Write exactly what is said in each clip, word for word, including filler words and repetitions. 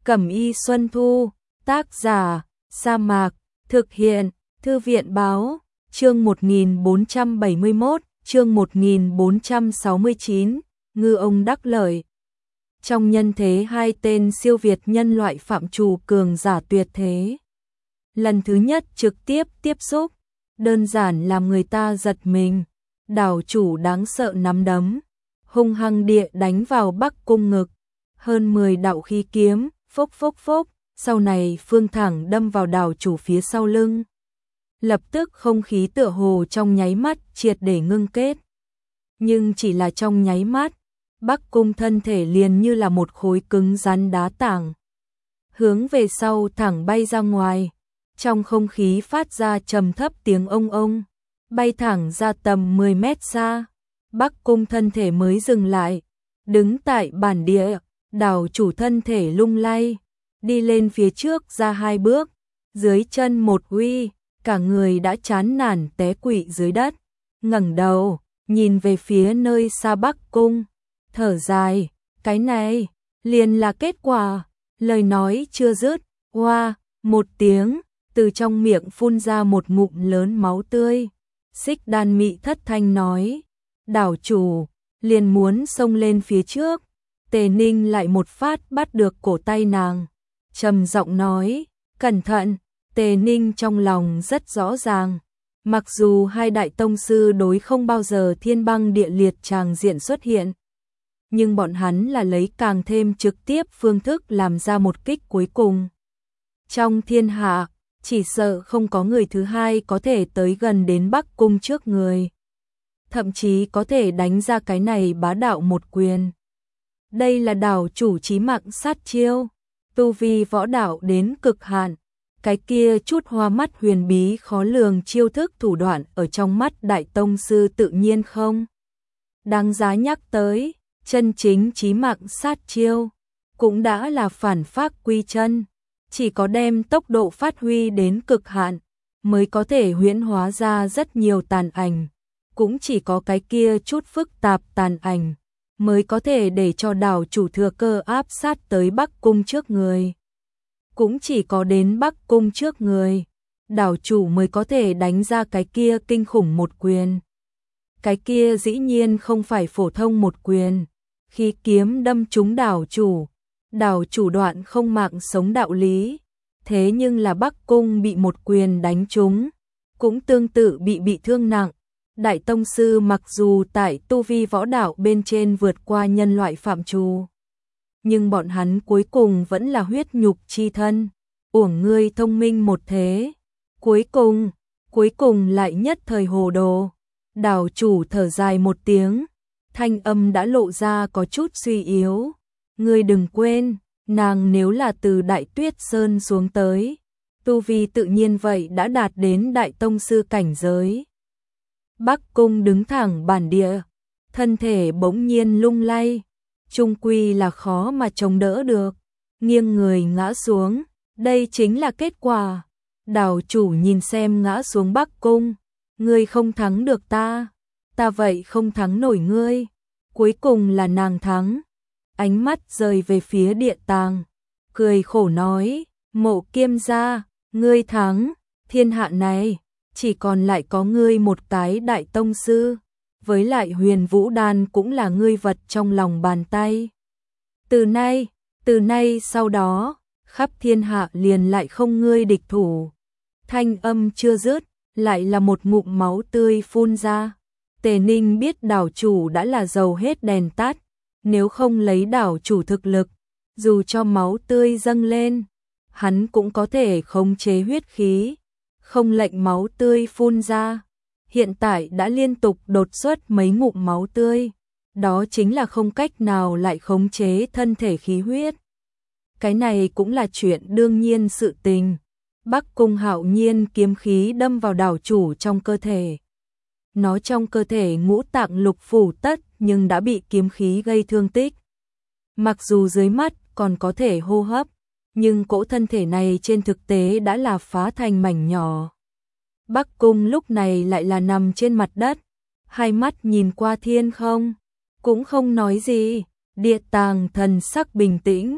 Cẩm y Xuân Thu, tác giả, Sa Mạc, thực hiện, Thư viện báo, chương một nghìn bốn trăm bảy mươi mốt, chương một nghìn bốn trăm sáu mươi chín, ngư ông đắc lợi. Trong nhân thế hai tên siêu việt nhân loại phạm trù cường giả tuyệt thế. Lần thứ nhất trực tiếp tiếp xúc, đơn giản làm người ta giật mình. Đảo chủ đáng sợ nắm đấm, hung hăng địa đánh vào Bắc Cung ngực. Hơn mười đạo khí kiếm, phốc phốc phốc, sau này phương thẳng đâm vào đảo chủ phía sau lưng. Lập tức không khí tựa hồ trong nháy mắt triệt để ngưng kết. Nhưng chỉ là trong nháy mắt, Bắc Cung thân thể liền như là một khối cứng rắn đá tảng. Hướng về sau thẳng bay ra ngoài, trong không khí phát ra trầm thấp tiếng ông ông, bay thẳng ra tầm mười mét xa. Bắc Cung thân thể mới dừng lại, đứng tại bản địa, đảo chủ thân thể lung lay, đi lên phía trước ra hai bước, dưới chân một uy, cả người đã chán nản té quỵ dưới đất, ngẩng đầu, nhìn về phía nơi xa Bắc Cung, thở dài, cái này, liền là kết quả, lời nói chưa dứt, oa, một tiếng, từ trong miệng phun ra một ngụm lớn máu tươi. Xích Đan Mị thất thanh nói, đảo chủ, liền muốn xông lên phía trước. Tề Ninh lại một phát bắt được cổ tay nàng, trầm giọng nói, cẩn thận. Tề Ninh trong lòng rất rõ ràng, mặc dù hai đại tông sư đối không bao giờ thiên băng địa liệt tràng diện xuất hiện, nhưng bọn hắn là lấy càng thêm trực tiếp phương thức làm ra một kích cuối cùng. Trong thiên hạ, chỉ sợ không có người thứ hai có thể tới gần đến Bắc Cung trước người, thậm chí có thể đánh ra cái này bá đạo một quyền. Đây là đảo chủ chí mạng sát chiêu, tu vi võ đạo đến cực hạn, cái kia chút hoa mắt huyền bí khó lường chiêu thức thủ đoạn ở trong mắt đại tông sư tự nhiên không đáng giá nhắc tới. Chân chính chí mạng sát chiêu cũng đã là phản phác quy chân, chỉ có đem tốc độ phát huy đến cực hạn mới có thể huyễn hóa ra rất nhiều tàn ảnh, cũng chỉ có cái kia chút phức tạp tàn ảnh mới có thể để cho đảo chủ thừa cơ áp sát tới Bắc Cung trước người. Cũng chỉ có đến Bắc Cung trước người, đảo chủ mới có thể đánh ra cái kia kinh khủng một quyền. Cái kia dĩ nhiên không phải phổ thông một quyền, khi kiếm đâm trúng đảo chủ, đảo chủ đoạn không mạng sống đạo lý, thế nhưng là Bắc Cung bị một quyền đánh trúng, cũng tương tự bị bị thương nặng. Đại tông sư mặc dù tại tu vi võ đạo bên trên vượt qua nhân loại phạm trù, nhưng bọn hắn cuối cùng vẫn là huyết nhục chi thân, uổng ngươi thông minh một thế. Cuối cùng, cuối cùng lại nhất thời hồ đồ. Đảo chủ thở dài một tiếng, thanh âm đã lộ ra có chút suy yếu. Ngươi đừng quên, nàng nếu là từ Đại Tuyết Sơn xuống tới, tu vi tự nhiên vậy đã đạt đến đại tông sư cảnh giới. Bắc Cung đứng thẳng bản địa, thân thể bỗng nhiên lung lay, chung quy là khó mà chống đỡ được, nghiêng người ngã xuống, đây chính là kết quả. Đảo chủ nhìn xem ngã xuống Bắc Cung, ngươi không thắng được ta, ta vậy không thắng nổi ngươi. Cuối cùng là nàng thắng, ánh mắt rời về phía địa tàng, cười khổ nói, Mộ Kiêm gia, ngươi thắng, thiên hạ này chỉ còn lại có ngươi một cái đại tông sư, với lại Huyền Vũ Đan cũng là ngươi vật trong lòng bàn tay. Từ nay, từ nay sau đó, khắp thiên hạ liền lại không ngươi địch thủ. Thanh âm chưa dứt, lại là một ngụm máu tươi phun ra. Tề Ninh biết đảo chủ đã là dầu hết đèn tắt, nếu không lấy đảo chủ thực lực, dù cho máu tươi dâng lên, hắn cũng có thể khống chế huyết khí, không lệnh máu tươi phun ra. Hiện tại đã liên tục đột xuất mấy ngụm máu tươi, đó chính là không cách nào lại khống chế thân thể khí huyết. Cái này cũng là chuyện đương nhiên sự tình. Bắc Cung hạo nhiên kiếm khí đâm vào đảo chủ trong cơ thể. Nó trong cơ thể ngũ tạng lục phủ tất nhưng đã bị kiếm khí gây thương tích. Mặc dù dưới mắt còn có thể hô hấp, nhưng cỗ thân thể này trên thực tế đã là phá thành mảnh nhỏ. Bắc Cung lúc này lại là nằm trên mặt đất, hai mắt nhìn qua thiên không, cũng không nói gì. Địa tàng thần sắc bình tĩnh,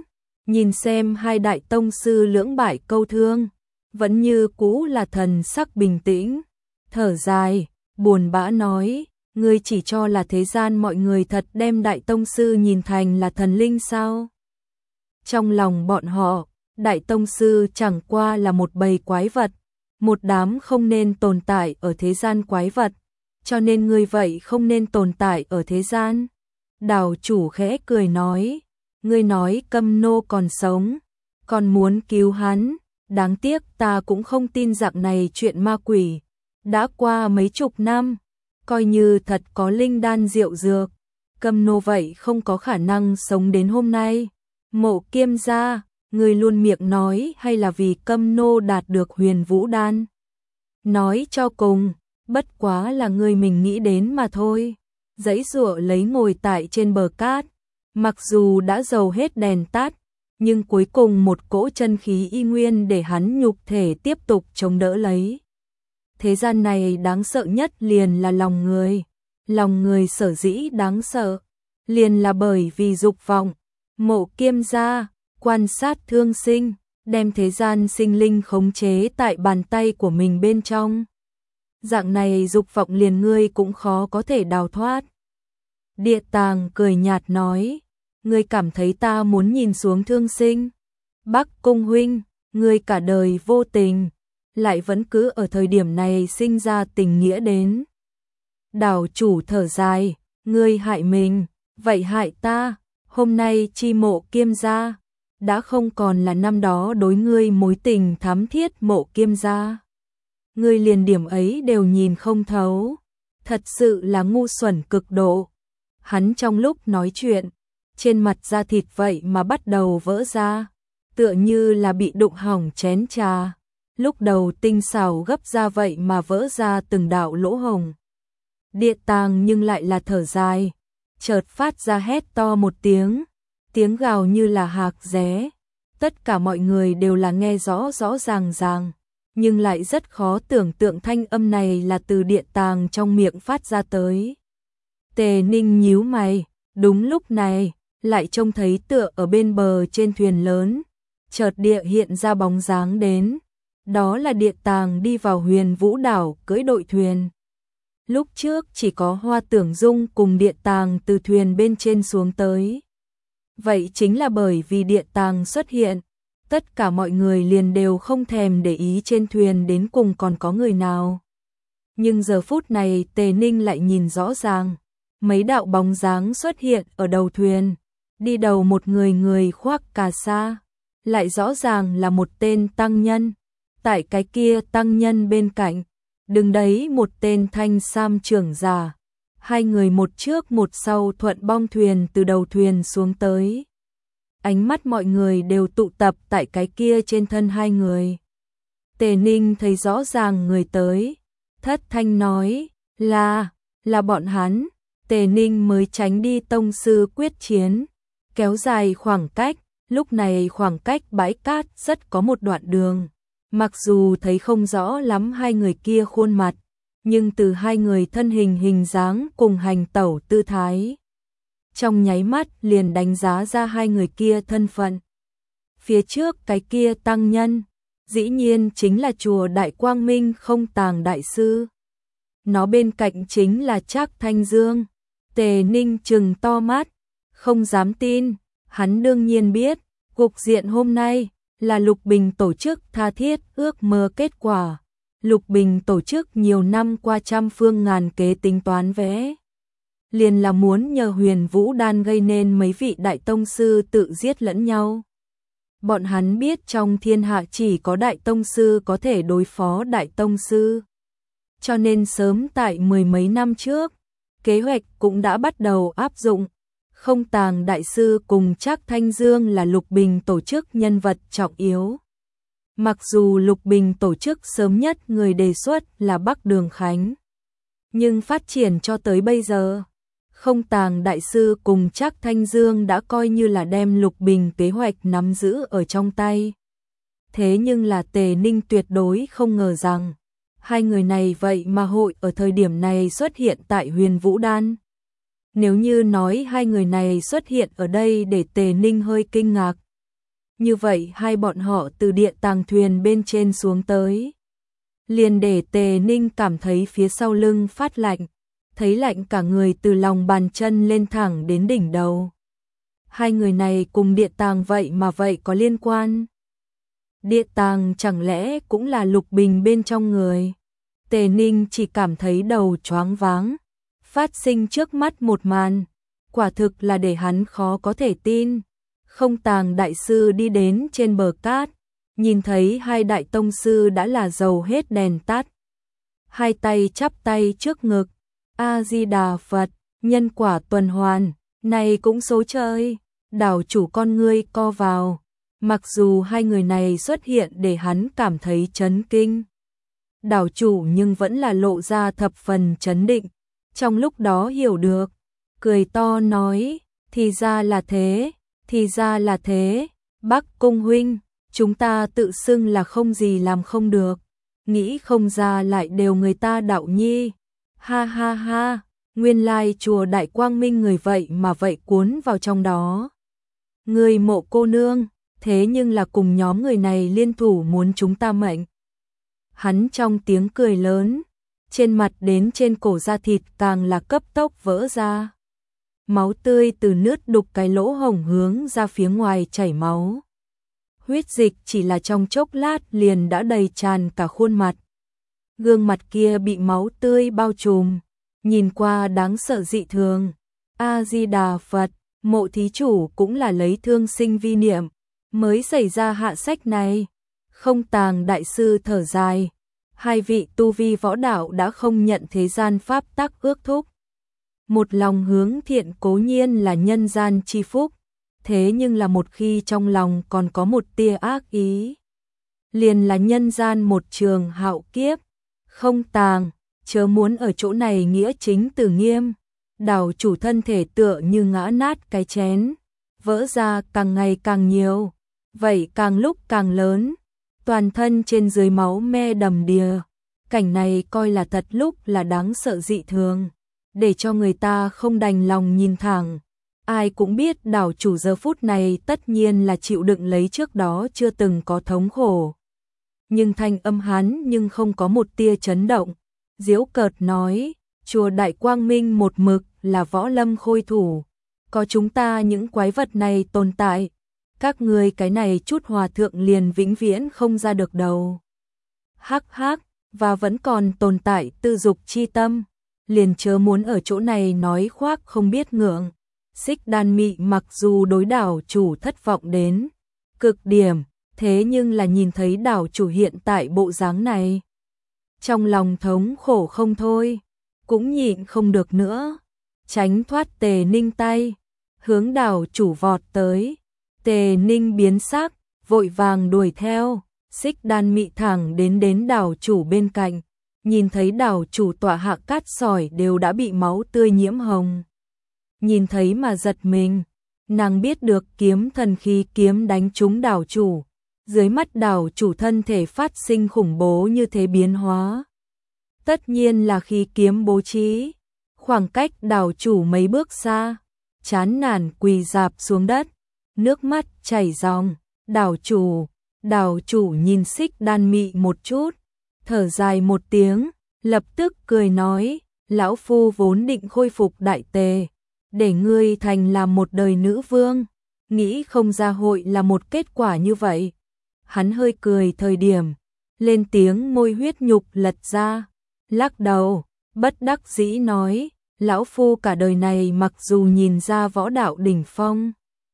nhìn xem hai đại tông sư lưỡng bại câu thương, vẫn như cũ là thần sắc bình tĩnh, thở dài, buồn bã nói, ngươi chỉ cho là thế gian mọi người thật đem đại tông sư nhìn thành là thần linh sao? Trong lòng bọn họ, đại tông sư chẳng qua là một bầy quái vật, một đám không nên tồn tại ở thế gian quái vật, cho nên ngươi vậy không nên tồn tại ở thế gian. Đảo chủ khẽ cười nói, ngươi nói Câm Nô còn sống, còn muốn cứu hắn, đáng tiếc ta cũng không tin dạng này chuyện ma quỷ. Đã qua mấy chục năm, coi như thật có linh đan diệu dược, Câm Nô vậy không có khả năng sống đến hôm nay. Mộ Kiêm gia, người luôn miệng nói hay là vì Câm Nô đạt được huyền vũ đan? Nói cho cùng, bất quá là người mình nghĩ đến mà thôi. Giãy giụa lấy ngồi tại trên bờ cát, mặc dù đã dầu hết đèn tắt, nhưng cuối cùng một cỗ chân khí y nguyên để hắn nhục thể tiếp tục chống đỡ lấy. Thế gian này đáng sợ nhất liền là lòng người, lòng người sở dĩ đáng sợ, liền là bởi vì dục vọng. Mộ Kiêm gia, quan sát thương sinh, đem thế gian sinh linh khống chế tại bàn tay của mình bên trong. Dạng này dục vọng liền ngươi cũng khó có thể đào thoát. Địa Tàng cười nhạt nói, ngươi cảm thấy ta muốn nhìn xuống thương sinh? Bắc Cung huynh, ngươi cả đời vô tình, lại vẫn cứ ở thời điểm này sinh ra tình nghĩa đến. Đảo chủ thở dài, ngươi hại mình, vậy hại ta, hôm nay chi Mộ Kiêm gia, đã không còn là năm đó đối ngươi mối tình thắm thiết Mộ Kiêm gia. Ngươi liền điểm ấy đều nhìn không thấu, thật sự là ngu xuẩn cực độ. Hắn trong lúc nói chuyện, trên mặt da thịt vậy mà bắt đầu vỡ ra, tựa như là bị đụng hỏng chén trà. Lúc đầu tinh xảo gấp ra vậy mà vỡ ra từng đạo lỗ hồng. Địa Tàng nhưng lại là thở dài, chợt phát ra hét to một tiếng, tiếng gào như là hạc ré. Tất cả mọi người đều là nghe rõ rõ ràng ràng, nhưng lại rất khó tưởng tượng thanh âm này là từ Địa Tàng trong miệng phát ra tới. Tề Ninh nhíu mày, đúng lúc này, lại trông thấy tựa ở bên bờ trên thuyền lớn, chợt địa hiện ra bóng dáng đến. Đó là Địa Tàng đi vào Huyền Vũ đảo cưỡi đội thuyền. Lúc trước chỉ có Hoa Tưởng Dung cùng Địa Tàng từ thuyền bên trên xuống tới. Vậy chính là bởi vì Địa Tàng xuất hiện, tất cả mọi người liền đều không thèm để ý trên thuyền đến cùng còn có người nào. Nhưng giờ phút này Tề Ninh lại nhìn rõ ràng, mấy đạo bóng dáng xuất hiện ở đầu thuyền, đi đầu một người người khoác cà sa, lại rõ ràng là một tên tăng nhân. Tại cái kia tăng nhân bên cạnh, đứng đấy một tên thanh sam trưởng giả. Hai người một trước một sau thuận bong thuyền từ đầu thuyền xuống tới. Ánh mắt mọi người đều tụ tập tại cái kia trên thân hai người. Tề Ninh thấy rõ ràng người tới, thất thanh nói, là, là bọn hắn. Tề Ninh mới tránh đi tông sư quyết chiến, kéo dài khoảng cách, lúc này khoảng cách bãi cát rất có một đoạn đường. Mặc dù thấy không rõ lắm hai người kia khuôn mặt, nhưng từ hai người thân hình hình dáng cùng hành tẩu tư thái, trong nháy mắt liền đánh giá ra hai người kia thân phận. Phía trước cái kia tăng nhân, dĩ nhiên chính là chùa Đại Quang Minh Không Tàng đại sư. Nó bên cạnh chính là Trác Thanh Dương. Tề Ninh trừng to mắt, không dám tin, hắn đương nhiên biết, cục diện hôm nay là Lục Bình tổ chức tha thiết ước mơ kết quả. Lục Bình tổ chức nhiều năm qua trăm phương ngàn kế tính toán vẽ, liền là muốn nhờ Huyền Vũ đan gây nên mấy vị đại tông sư tự giết lẫn nhau. Bọn hắn biết trong thiên hạ chỉ có đại tông sư có thể đối phó đại tông sư, cho nên sớm tại mười mấy năm trước, kế hoạch cũng đã bắt đầu áp dụng. Không Tàng đại sư cùng Trác Thanh Dương là Lục Bình tổ chức nhân vật trọng yếu. Mặc dù Lục Bình tổ chức sớm nhất người đề xuất là Bắc Đường Khánh, nhưng phát triển cho tới bây giờ, Không Tàng đại sư cùng Trác Thanh Dương đã coi như là đem Lục Bình kế hoạch nắm giữ ở trong tay. Thế nhưng là Tề Ninh tuyệt đối không ngờ rằng hai người này vậy mà hội ở thời điểm này xuất hiện tại Huyền Vũ Đan. Nếu như nói hai người này xuất hiện ở đây để Tề Ninh hơi kinh ngạc, như vậy hai bọn họ từ địa tàng thuyền bên trên xuống tới. Liền để Tề Ninh cảm thấy phía sau lưng phát lạnh, thấy lạnh cả người từ lòng bàn chân lên thẳng đến đỉnh đầu. Hai người này cùng địa tàng vậy mà vậy có liên quan. Địa tàng chẳng lẽ cũng là Lục Bình bên trong người. Tề Ninh chỉ cảm thấy đầu choáng váng. Phát sinh trước mắt một màn, quả thực là để hắn khó có thể tin. Không Tàng đại sư đi đến trên bờ cát, nhìn thấy hai đại tông sư đã là dầu hết đèn tắt. Hai tay chắp tay trước ngực, A-di-đà Phật, nhân quả tuần hoàn, này cũng số trời. Đảo chủ con ngươi co vào, mặc dù hai người này xuất hiện để hắn cảm thấy chấn kinh. Đảo chủ nhưng vẫn là lộ ra thập phần chấn định, trong lúc đó hiểu được, cười to nói, thì ra là thế, thì ra là thế, Bắc Cung huynh, chúng ta tự xưng là không gì làm không được, nghĩ không ra lại đều người ta đạo nhi, ha ha ha, nguyên lai chùa Đại Quang Minh người vậy mà vậy cuốn vào trong đó. Người Mộ cô nương, thế nhưng là cùng nhóm người này liên thủ muốn chúng ta mệnh. Hắn trong tiếng cười lớn, trên mặt đến trên cổ da thịt càng là cấp tốc vỡ ra. Máu tươi từ nướt đục cái lỗ hổng hướng ra phía ngoài chảy máu. Huyết dịch chỉ là trong chốc lát liền đã đầy tràn cả khuôn mặt. Gương mặt kia bị máu tươi bao trùm, nhìn qua đáng sợ dị thường. A-di-đà Phật, Mộ thí chủ cũng là lấy thương sinh vi niệm, mới xảy ra hạ sách này. Không Tàng đại sư thở dài, hai vị tu vi võ đạo đã không nhận thế gian pháp tắc ước thúc. Một lòng hướng thiện cố nhiên là nhân gian chi phúc, thế nhưng là một khi trong lòng còn có một tia ác ý, liền là nhân gian một trường hạo kiếp. Không Tàng, chớ muốn ở chỗ này nghĩa chính từ nghiêm. Đảo chủ thân thể tựa như ngã nát cái chén, vỡ ra càng ngày càng nhiều, vậy càng lúc càng lớn, toàn thân trên dưới máu me đầm đìa. Cảnh này coi là thật lúc là đáng sợ dị thường, để cho người ta không đành lòng nhìn thẳng. Ai cũng biết đảo chủ giờ phút này tất nhiên là chịu đựng lấy trước đó chưa từng có thống khổ. Nhưng thanh âm hắn nhưng không có một tia chấn động, giễu cợt nói, chùa Đại Quang Minh một mực là võ lâm khôi thủ, có chúng ta những quái vật này tồn tại, các người cái này chút hòa thượng liền vĩnh viễn không ra được đầu. Hắc hắc, và vẫn còn tồn tại tư dục chi tâm, liền chớ muốn ở chỗ này nói khoác không biết ngượng. Xích Đan Mị mặc dù đối đảo chủ thất vọng đến cực điểm, thế nhưng là nhìn thấy đảo chủ hiện tại bộ dáng này, trong lòng thống khổ không thôi, cũng nhịn không được nữa, tránh thoát Tề Ninh tay, hướng đảo chủ vọt tới. Tề Ninh biến sắc, vội vàng đuổi theo. Xích Đan Mị thẳng đến đến đảo chủ bên cạnh, nhìn thấy đảo chủ tọa hạ cát sỏi đều đã bị máu tươi nhiễm hồng. Nhìn thấy mà giật mình, nàng biết được kiếm thần khí kiếm đánh trúng đảo chủ, dưới mắt đảo chủ thân thể phát sinh khủng bố như thế biến hóa. Tất nhiên là khí kiếm bố trí, khoảng cách đảo chủ mấy bước xa, chán nản quỳ rạp xuống đất, nước mắt chảy ròng. Đảo chủ, đảo chủ nhìn Xích Đan Mị một chút, thở dài một tiếng, lập tức cười nói, lão phu vốn định khôi phục đại tề, để ngươi thành làm một đời nữ vương, nghĩ không ra hội là một kết quả như vậy. Hắn hơi cười thời điểm, lên tiếng môi huyết nhục lật ra, lắc đầu, bất đắc dĩ nói, lão phu cả đời này mặc dù nhìn ra võ đạo đỉnh phong,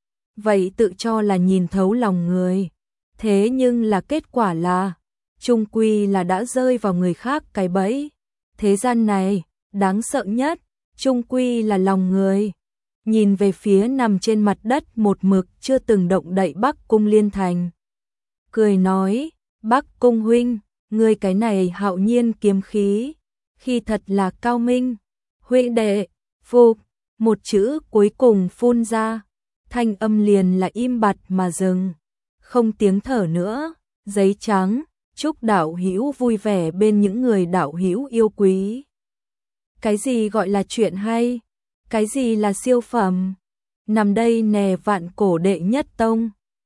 vậy tự cho là nhìn thấu lòng người, thế nhưng là kết quả là, chung quy là đã rơi vào người khác cái bẫy. Thế gian này, đáng sợ nhất, chung quy là lòng người. Nhìn về phía nằm trên mặt đất một mực chưa từng động đậy Bắc Cung Liên Thành, cười nói, Bắc Cung huynh, ngươi cái này hạo nhiên kiếm khí, khi thật là cao minh. Huynh đệ, phục, một chữ cuối cùng phun ra, thanh âm liền là im bặt mà dừng, không tiếng thở nữa. Giấy trắng, chúc đạo hữu vui vẻ bên những người đạo hữu yêu quý. Cái gì gọi là chuyện hay? Cái gì là siêu phẩm? Nằm đây nè vạn cổ đệ nhất tông.